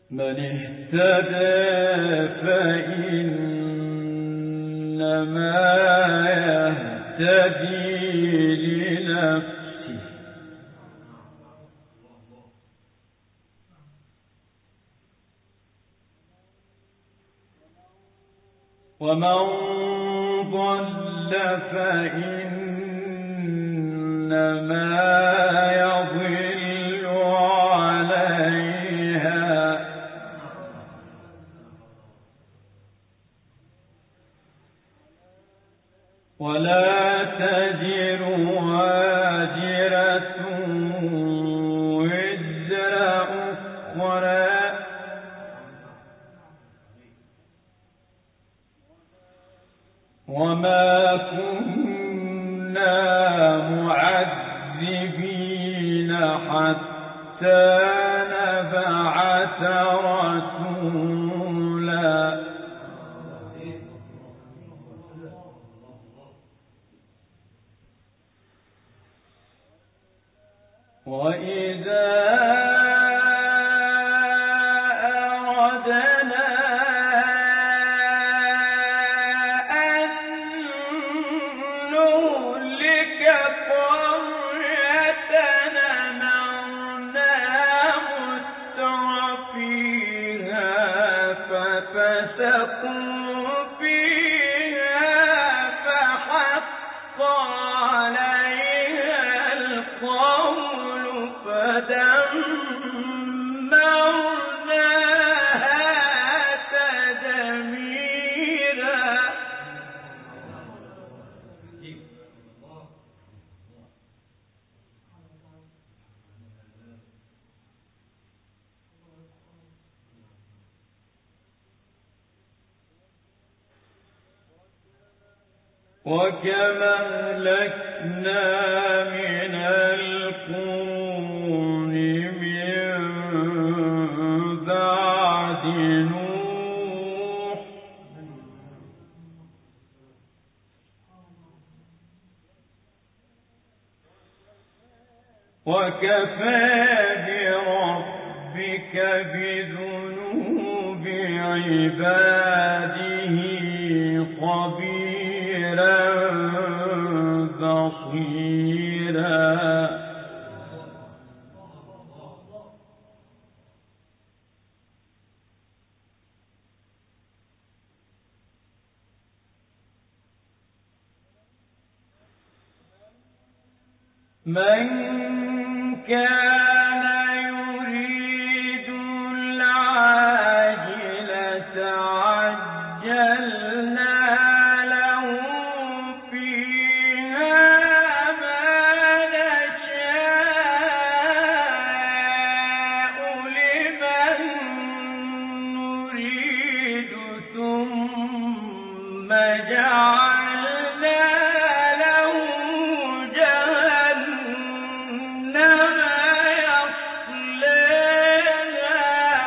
من اهتدى فإنما يهتدي لنفسه ومن ضل فإنما يضل عليها ولا تزر وازرة وزر أخرى وما كنا معذبين حتى نبعث رسولا وإذا فسقوا فيها فحق عليها القول فدمرناها تدميرا وكما أهلكنا من القرون من بعد نوح وكفى بربك بذنوب عباده خبيرا بصيرا من كان يريد العاجلة عجلنا له فيها ما نشاء لمن نريد ثم جعلنا له جهنم يصلاها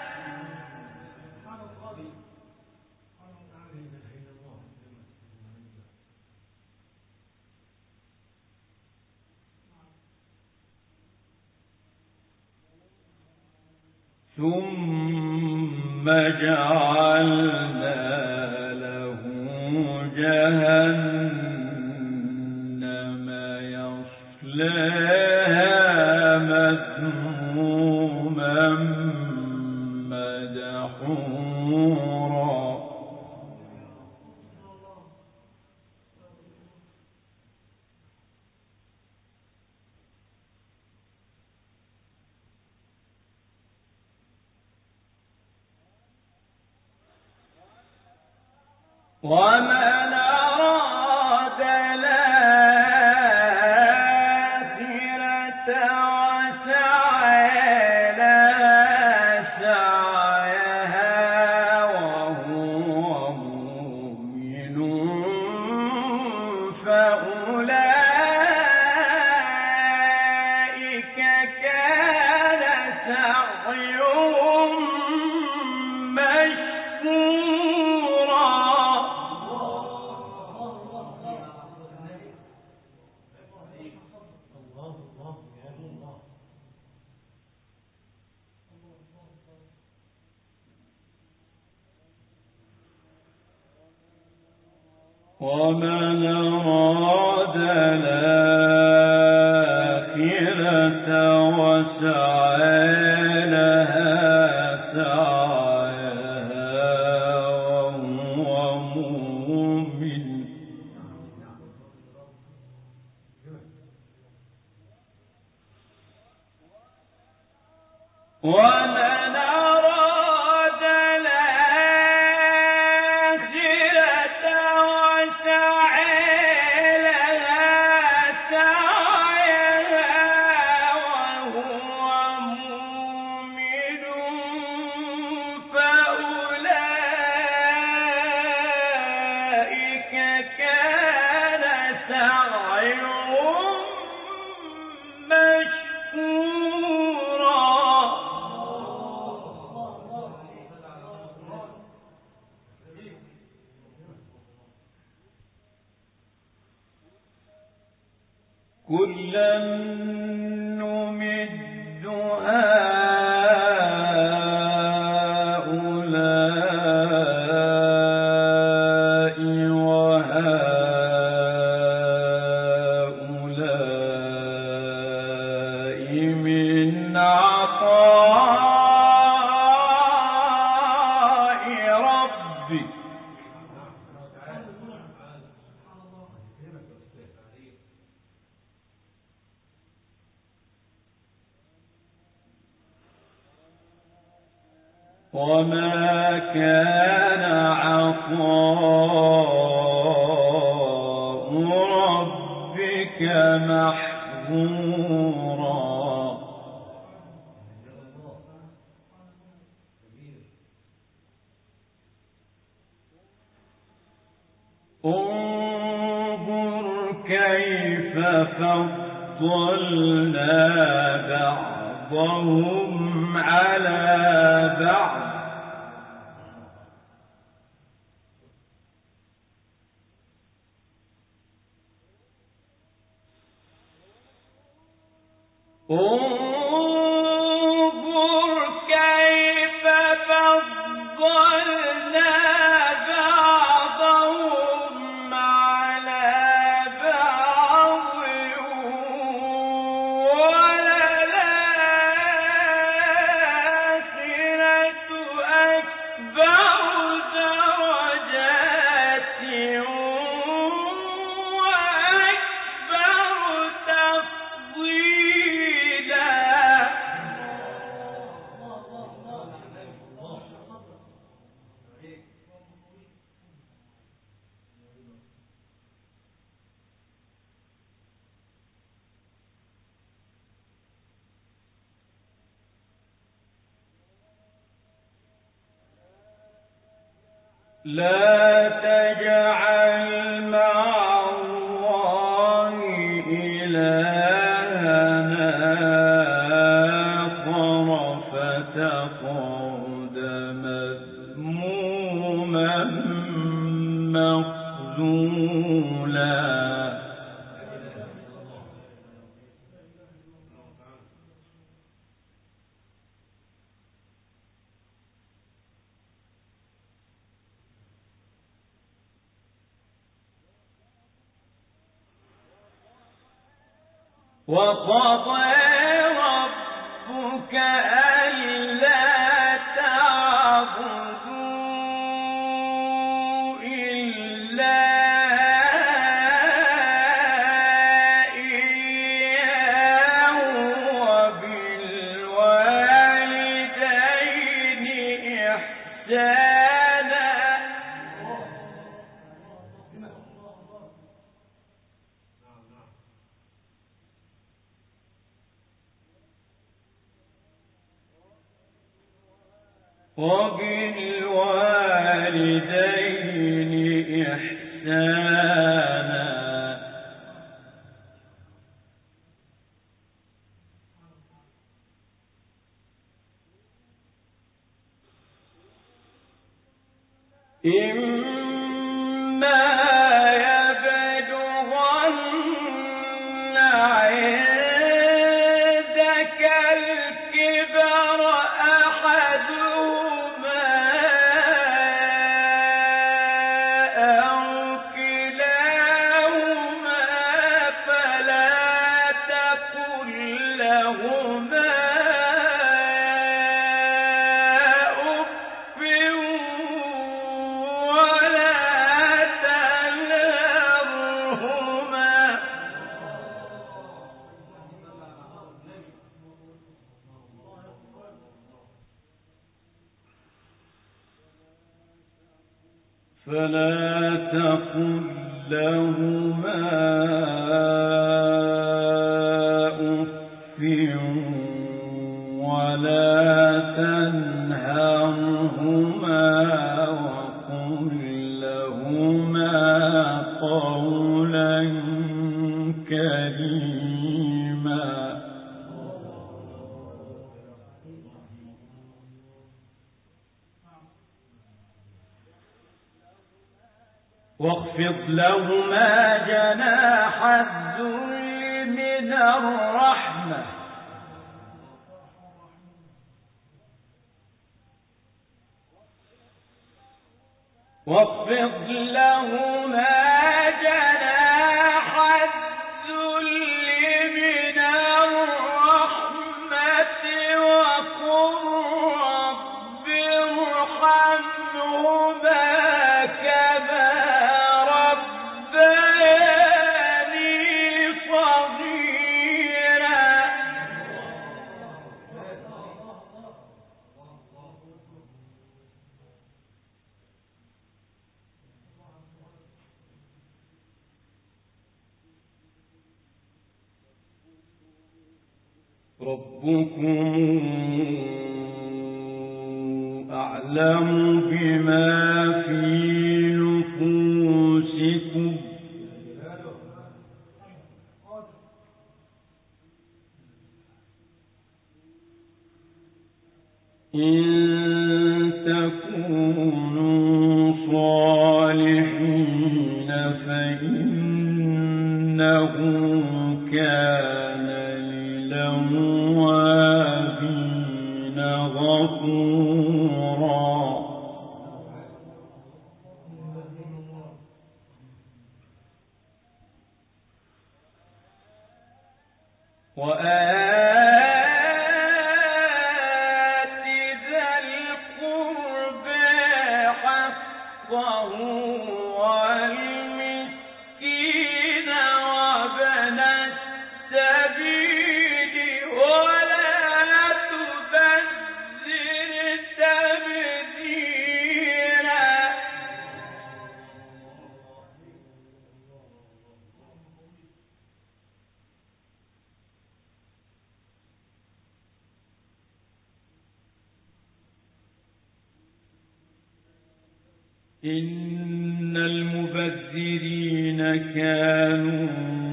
ثم جعلنا له جهنم يصلاها مذموما مدحورا ومن أراد الآخرة وسعى لها سعيها وهو مؤمن فأولئك كان سعيهم مشكورا ومن أراد الآخرة وسعى لها سعيها وهو مؤمن ومن أراد الآخرة وسعى لها سعيها وهو مؤمن فأولئك كان سعيهم مشكورا. كلا نمد هؤلاء وهؤلاء من عطاء ربك وما كان عطاء ربك محظورا. انظر كيف فضلنا بعضهم على بعض انظر كيف فضلنا بعضهم على بعض وللآخرة أكبر درجات وأكبر تفضيلا. لا تجعل مع الله إلهًا آخر فتقعد مذموما مخذولا. وقضى ربك ألا تعبدوا إلا إياه وبالوالدين إحسانا وبالوالدين إحسانا. إما يبلغن عندك الكبر أحدهما أو كلاهما لهما أف ولا تنهرهما فلا تقل لهما أف ولا تنهرهما وقل لهما قولا كريما واخفض لهما جناح الذل من الرحمة واخفض لهما جناح الذل من الرحمة وقل رب ارحمهما كما ربياني صغيرا ربكم أعلم بما في نفوسكم إن تكونوا صالحين فإنه كان للأوابين غفورا وآت ذا القربى حقه والمسكين وابن السبيل ولا تبذر تبذيرا إن المبذرين كانوا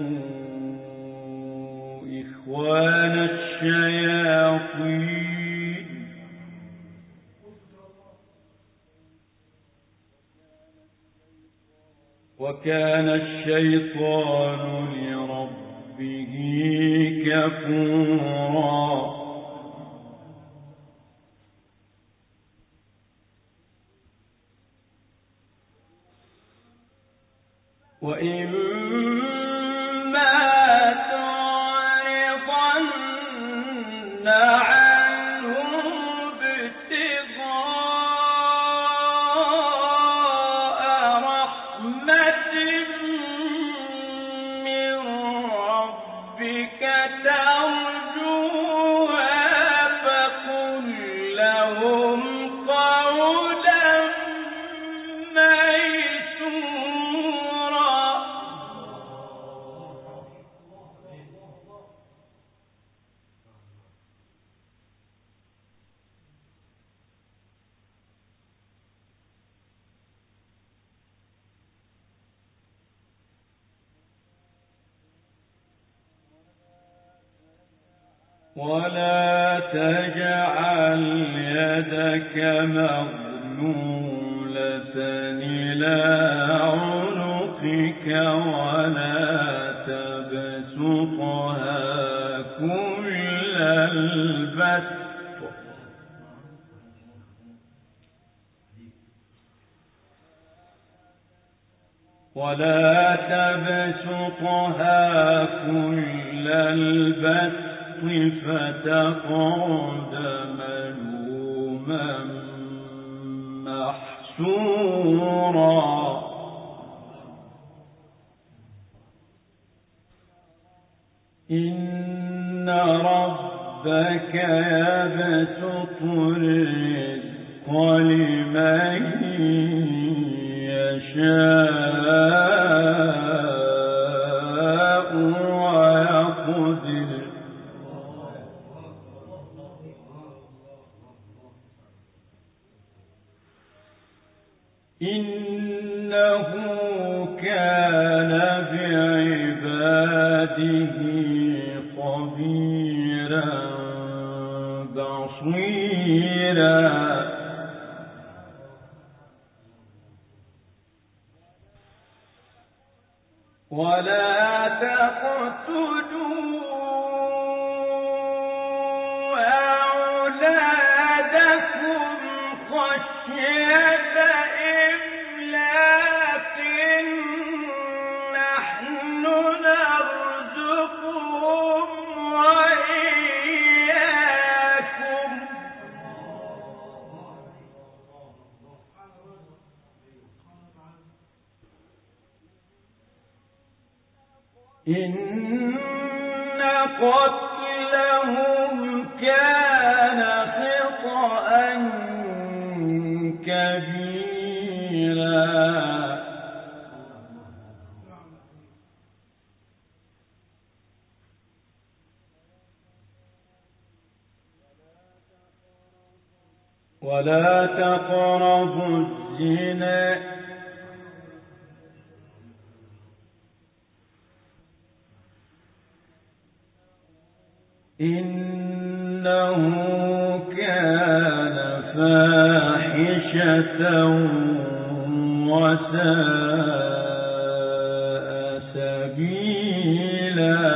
إخوان الشياطين وكان الشيطان لربه كفورا وإما تعرضن عنهم ابتغاء رحمة من ربك ترجوها فقل لهم قولا ميسورا ولا تجعل يدك مغلولة إلى عنقك ولا تبسطها كل البسط ولا تبسطها كل البسط فتقعد ملوما محسورا إن ربك يبسط الرزق لمن يشاء ويقدر إنه كان بعباده خبيرا بصيرا ولا تقتلوا أولادكم خشية إملاق نحن نرزقهم وإياكم إن قتلهم كان خطأ كبيرا ولا تقربوا الزنا إنه كان فاحشة وساء سبيلا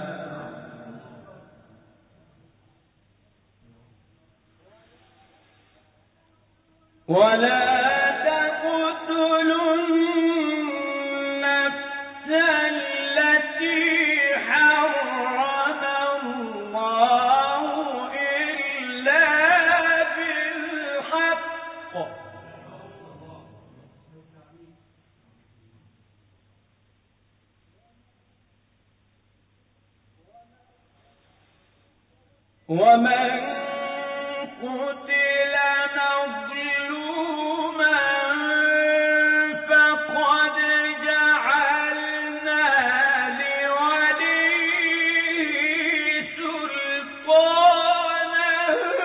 ولا تقتلوا النفس التي حرم الله إلا بالحق ومن قتل مظلوما فقد جعلنا لوليه سلطانا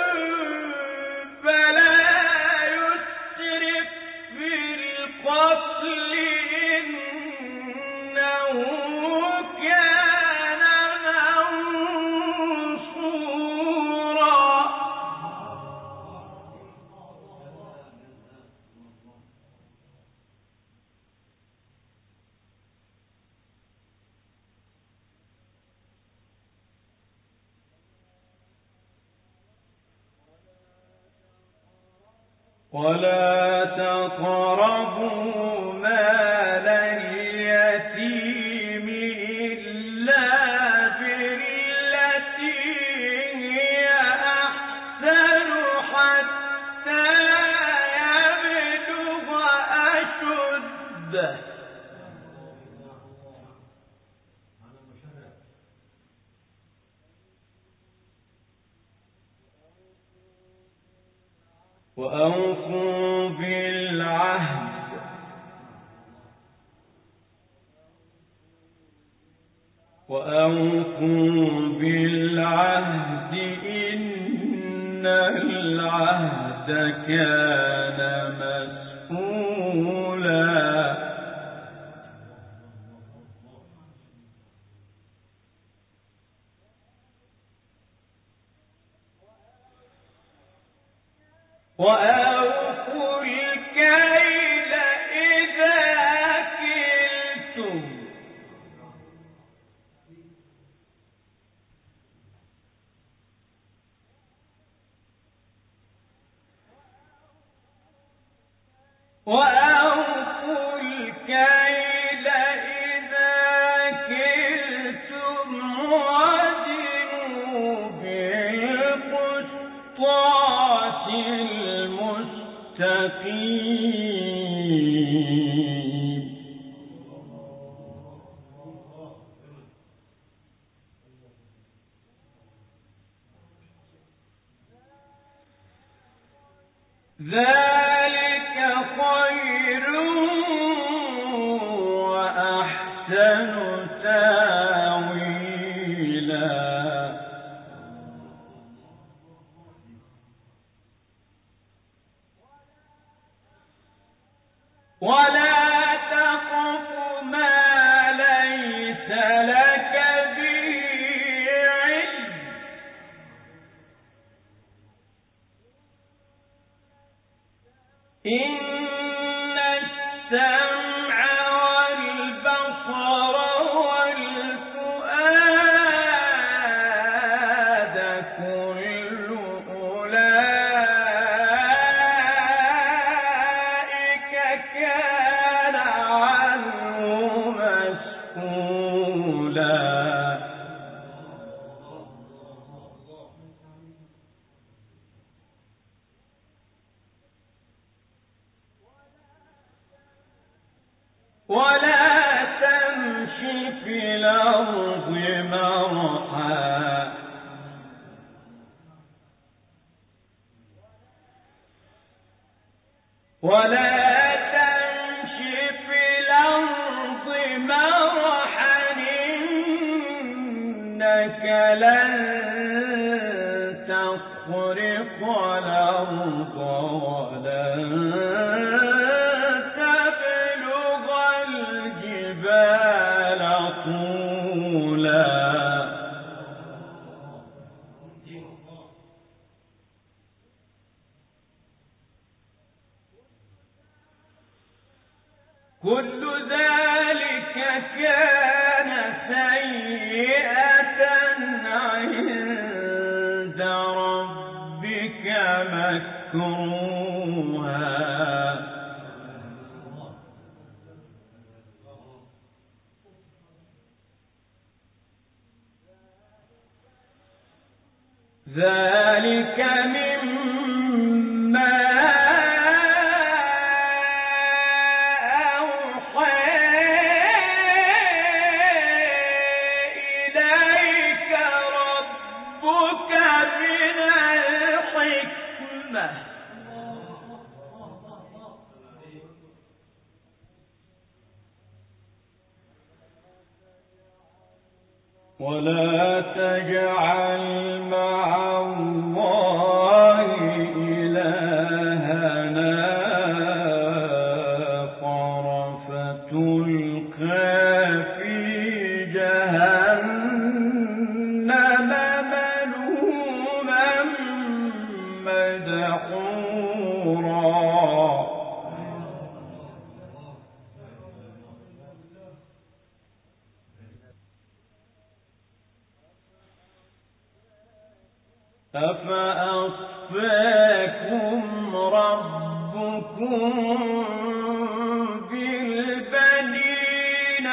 فلا يسرف في القتل إنه كان منصورا ولا تقربوا مال اليتيم إلا بالتي هي أحسن حتى يبلغ أشده وأوفوا بالعهد إن العهد كان مسؤولا وأوفوا الكيل إذا كلتم وأوفوا الكيل إذا كلتم وزنوا الصراط المستقيم. ذلك خير وأحسن تاويلا. ولا تقف ما ليس لك به علم، إن السمع والبصر والفؤاد كل أولئك كان عنه مسؤولا. ولا تمش في الأرض مرحا، ولا تمش في الأرض مرحا، إنك لن تخرق الأرض ولن تبلغ الجبال طولا. كل ذلك كان سيئة عند ربك مكروها. ذلك مما أوحى إليك ربك من الحكمة. ولا تجعل مع الله إلهنا آخر فتلقى في جهنم ملوما مدحورا. أفأصفاكم ربكم بالبنين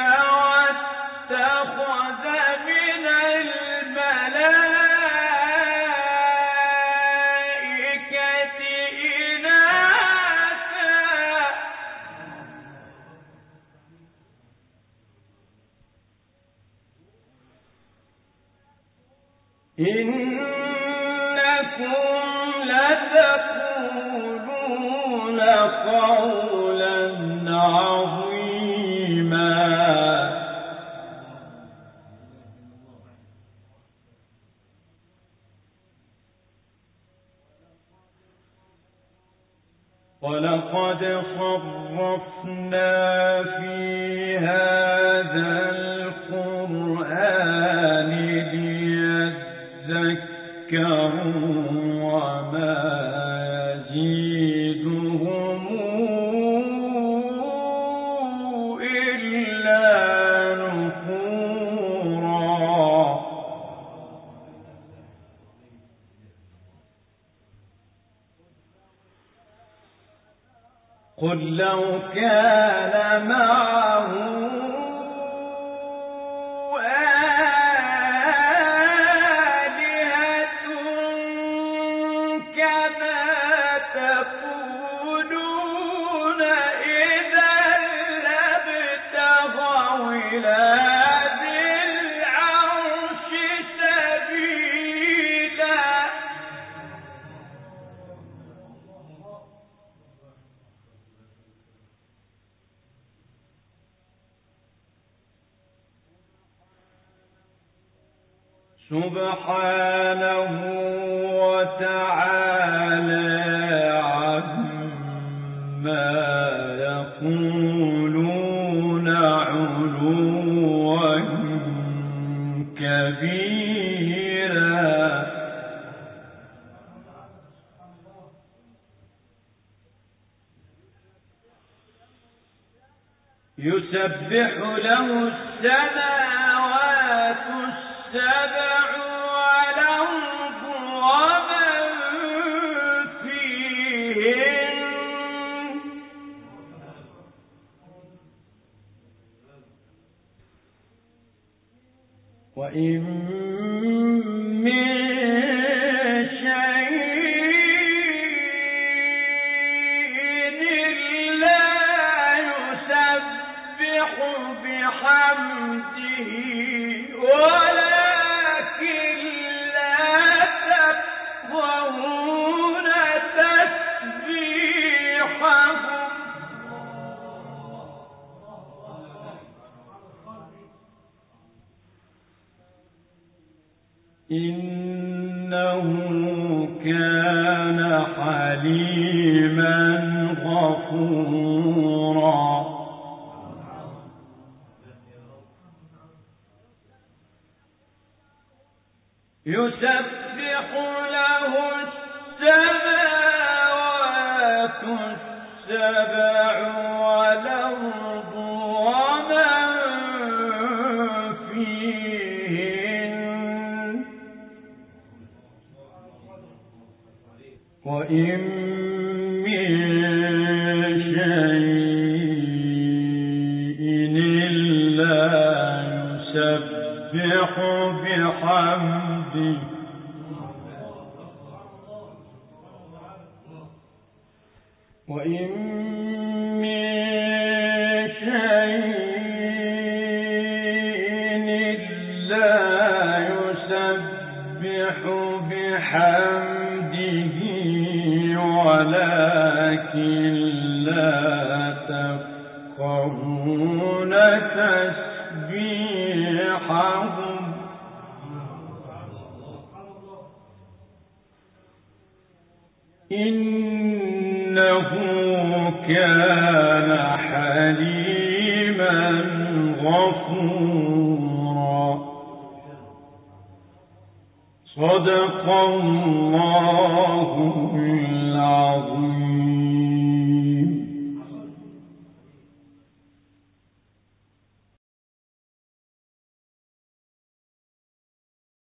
واتخذ من الملائكة إناثا، إنكم لتقولون قولا عظيما. ولقد صرفنا في هذا القرآن ليذكروا وما يزيدهم إلا نفورا. قل لو كان معه آلهة سبحانه وتعالى عما يقولون علوا كبيرا. يسبح له السماوات السبع والأرض ومن فيهن وإن من شيء إلا يسبح بحمده ولكن لا تفقهون تسبيحهم إنه كان حليما غفورا. يسبح له السماوات السبع والأرض ومن فيهن وإن من شيء إلا يسبح بحمده وإن من شيء إلا يسبح بحمده ولكن لا تفقهون تسبيحهم إنه كان حليما غفورا. صدق الله